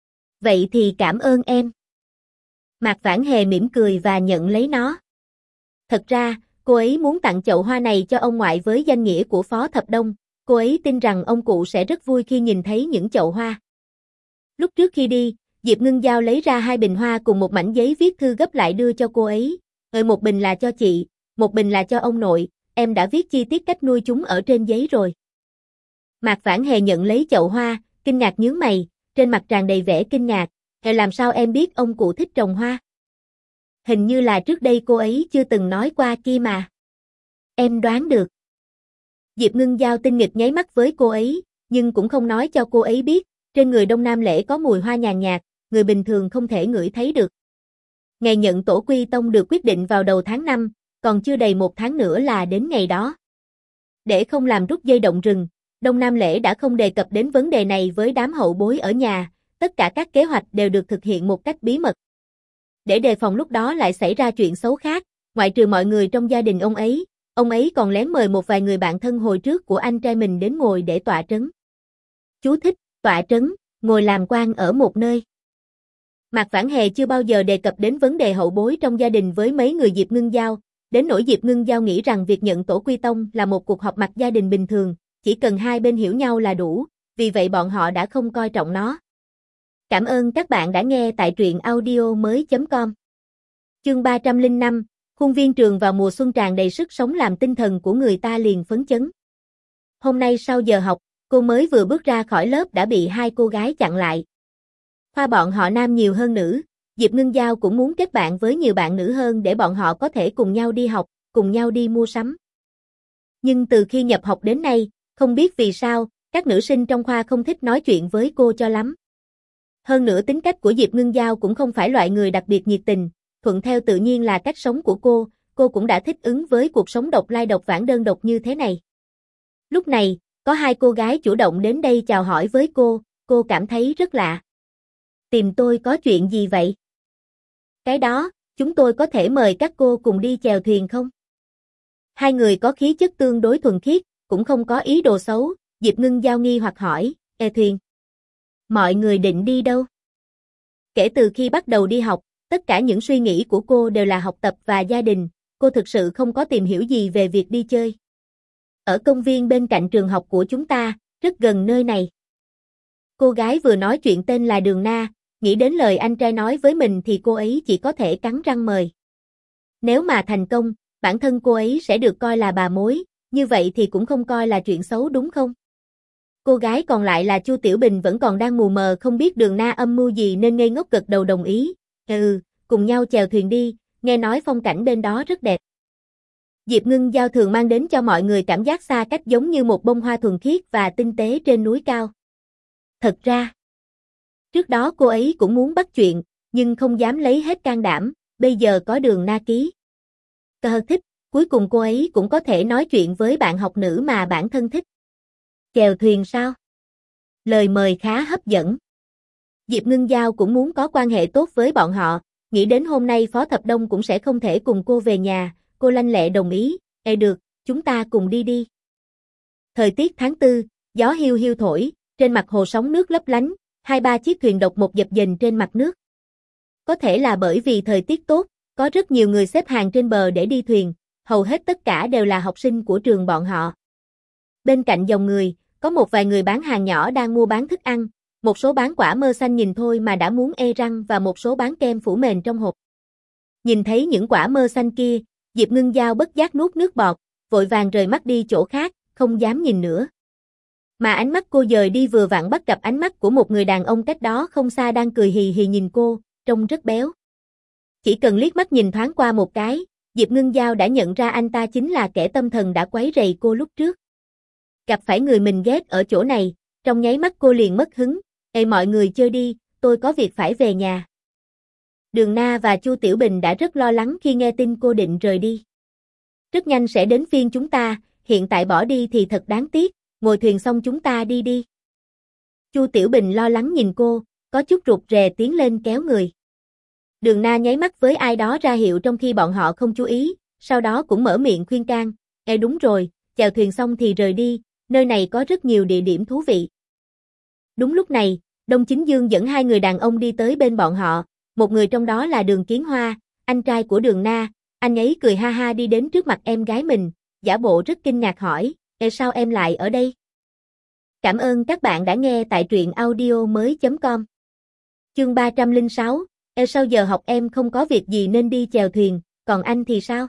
Vậy thì cảm ơn em. Mạc Vãn Hề mỉm cười và nhận lấy nó. Thật ra, cô ấy muốn tặng chậu hoa này cho ông ngoại với danh nghĩa của Phó Thập Đông, cô ấy tin rằng ông cụ sẽ rất vui khi nhìn thấy những chậu hoa. Lúc trước khi đi, Diệp Ngưng Giao lấy ra hai bình hoa cùng một mảnh giấy viết thư gấp lại đưa cho cô ấy, rồi một bình là cho chị, một bình là cho ông nội, em đã viết chi tiết cách nuôi chúng ở trên giấy rồi. Mạc Vãn Hề nhận lấy chậu hoa, kinh ngạc nhướng mày, trên mặt tràn đầy vẻ kinh ngạc, "Hề làm sao em biết ông cụ thích trồng hoa? Hình như là trước đây cô ấy chưa từng nói qua kia mà." "Em đoán được." Diệp Ngưng Giao tinh nghịch nháy mắt với cô ấy, nhưng cũng không nói cho cô ấy biết, trên người Đông Nam Lễ có mùi hoa nhàn nhạt, người bình thường không thể ngửi thấy được. Ngày nhận tổ quy tông được quyết định vào đầu tháng năm, còn chưa đầy một tháng nữa là đến ngày đó. Để không làm rút dây động rừng, Đông Nam Lễ đã không đề cập đến vấn đề này với đám hậu bối ở nhà, tất cả các kế hoạch đều được thực hiện một cách bí mật. Để đề phòng lúc đó lại xảy ra chuyện xấu khác, ngoại trừ mọi người trong gia đình ông ấy, ông ấy còn lén mời một vài người bạn thân hồi trước của anh trai mình đến ngồi để tọa trấn. Chú thích, tọa trấn, ngồi làm quan ở một nơi. Mạc Vãn Hề chưa bao giờ đề cập đến vấn đề hậu bối trong gia đình với mấy người Diệp Ngưng Giao, đến nỗi Diệp Ngưng Giao nghĩ rằng việc nhận tổ quy tông là một cuộc họp mặt gia đình bình thường, chỉ cần hai bên hiểu nhau là đủ, vì vậy bọn họ đã không coi trọng nó. Cảm ơn các bạn đã nghe tại truyện audio mới chấm com. Chương ba trăm lẻ năm, khuôn viên trường vào mùa xuân tràn đầy sức sống làm tinh thần của người ta liền phấn chấn. Hôm nay sau giờ học, cô mới vừa bước ra khỏi lớp đã bị hai cô gái chặn lại. Khoa bọn họ nam nhiều hơn nữ, Diệp Ngưng Giao cũng muốn kết bạn với nhiều bạn nữ hơn để bọn họ có thể cùng nhau đi học, cùng nhau đi mua sắm. Nhưng từ khi nhập học đến nay, không biết vì sao, Các nữ sinh trong khoa không thích nói chuyện với cô cho lắm. Hơn nữa tính cách của Diệp Ngưng Giao cũng không phải loại người đặc biệt nhiệt tình, thuận theo tự nhiên là cách sống của cô, cô cũng đã thích ứng với cuộc sống độc lai độc vãng đơn độc như thế này. Lúc này, có hai cô gái chủ động đến đây chào hỏi với cô, cô cảm thấy rất lạ. Tìm tôi có chuyện gì vậy? Cái đó, chúng tôi có thể mời các cô cùng đi chèo thuyền không? Hai người có khí chất tương đối thuần khiết, cũng không có ý đồ xấu, Diệp Ngưng Giao nghi hoặc hỏi, "Ê thuyền, mọi người định đi đâu?" Kể từ khi bắt đầu đi học, tất cả những suy nghĩ của cô đều là học tập và gia đình, cô thực sự không có tìm hiểu gì về việc đi chơi. Ở công viên bên cạnh trường học của chúng ta, rất gần nơi này. Cô gái vừa nói chuyện tên là Đường Na, nghĩ đến lời anh trai nói với mình thì cô ấy chỉ có thể cắn răng mời. Nếu mà thành công, bản thân cô ấy sẽ được coi là bà mối, như vậy thì cũng không coi là chuyện xấu đúng không? Cô gái còn lại là Chu Tiểu Bình vẫn còn đang mù mờ không biết Đường Na âm mưu gì nên ngây ngốc gật đầu đồng ý. Ừ, cùng nhau chèo thuyền đi, nghe nói phong cảnh bên đó rất đẹp. Diệp Ngưng Giao thường mang đến cho mọi người cảm giác xa cách giống như một bông hoa thuần khiết và tinh tế trên núi cao. Thật ra, trước đó cô ấy cũng muốn bắt chuyện, nhưng không dám lấy hết can đảm, bây giờ có Đường Na ký. Cờ thích, cuối cùng cô ấy cũng có thể nói chuyện với bạn học nữ mà bản thân thích. Chèo thuyền sao? Lời mời khá hấp dẫn. Diệp Ngưng Giao cũng muốn có quan hệ tốt với bọn họ, nghĩ đến hôm nay Phó Thập Đông cũng sẽ không thể cùng cô về nhà, cô lanh lẹ đồng ý, "Ê được, chúng ta cùng đi đi." Thời tiết tháng tư, gió hiu hiu thổi, trên mặt hồ sóng nước lấp lánh, hai ba chiếc thuyền độc một dập dềnh trên mặt nước. Có thể là bởi vì thời tiết tốt, có rất nhiều người xếp hàng trên bờ để đi thuyền, hầu hết tất cả đều là học sinh của trường bọn họ. Bên cạnh dòng người, có một vài người bán hàng nhỏ đang mua bán thức ăn, một số bán quả mơ xanh nhìn thôi mà đã muốn ê răng và một số bán kem phủ mền trong hộp. Nhìn thấy những quả mơ xanh kia, Diệp Ngưng Giao bất giác nuốt nước bọt, vội vàng rời mắt đi chỗ khác, không dám nhìn nữa. Mà ánh mắt cô dời đi vừa vặn bắt gặp ánh mắt của một người đàn ông cách đó không xa đang cười hì hì nhìn cô, trông rất béo. Chỉ cần liếc mắt nhìn thoáng qua một cái, Diệp Ngưng Giao đã nhận ra anh ta chính là kẻ tâm thần đã quấy rầy cô lúc trước. Gặp phải người mình ghét ở chỗ này, trong nháy mắt cô liền mất hứng, "Ê mọi người chơi đi, tôi có việc phải về nhà." Đường Na và Chu Tiểu Bình đã rất lo lắng khi nghe tin cô định rời đi. "Rất nhanh sẽ đến phiên chúng ta, hiện tại bỏ đi thì thật đáng tiếc, ngồi thuyền xong chúng ta đi đi." Chu Tiểu Bình lo lắng nhìn cô, có chút rụt rè tiến lên kéo người. Đường Na nháy mắt với ai đó ra hiệu trong khi bọn họ không chú ý, sau đó cũng mở miệng khuyên can, "Ê đúng rồi, chèo thuyền xong thì rời đi, nơi này có rất nhiều địa điểm thú vị." Đúng lúc này, Đông Chính Dương dẫn hai người đàn ông đi tới bên bọn họ, một người trong đó là Đường Kiến Hoa, anh trai của Đường Na, anh ấy cười ha ha đi đến trước mặt em gái mình, giả bộ rất kinh ngạc hỏi, "Ê sao em lại ở đây?" Cảm ơn các bạn đã nghe tại truyện audio mới chấm com. Chương ba trăm lẻ sáu, "Ê sau giờ học em không có việc gì nên đi chèo thuyền, còn anh thì sao?"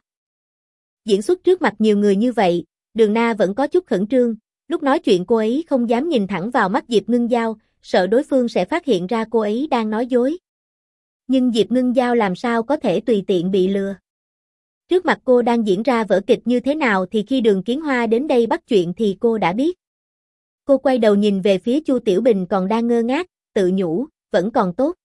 Diễn xuất trước mặt nhiều người như vậy, Đường Na vẫn có chút khẩn trương, lúc nói chuyện cô ấy không dám nhìn thẳng vào mắt Diệp Ngưng Giao, sợ đối phương sẽ phát hiện ra cô ấy đang nói dối. Nhưng Diệp Ngưng Giao làm sao có thể tùy tiện bị lừa. Trước mặt cô đang diễn ra vở kịch như thế nào thì khi Đường Kiến Hoa đến đây bắt chuyện thì cô đã biết. Cô quay đầu nhìn về phía Chu Tiểu Bình còn đang ngơ ngác, tự nhủ, vẫn còn tốt.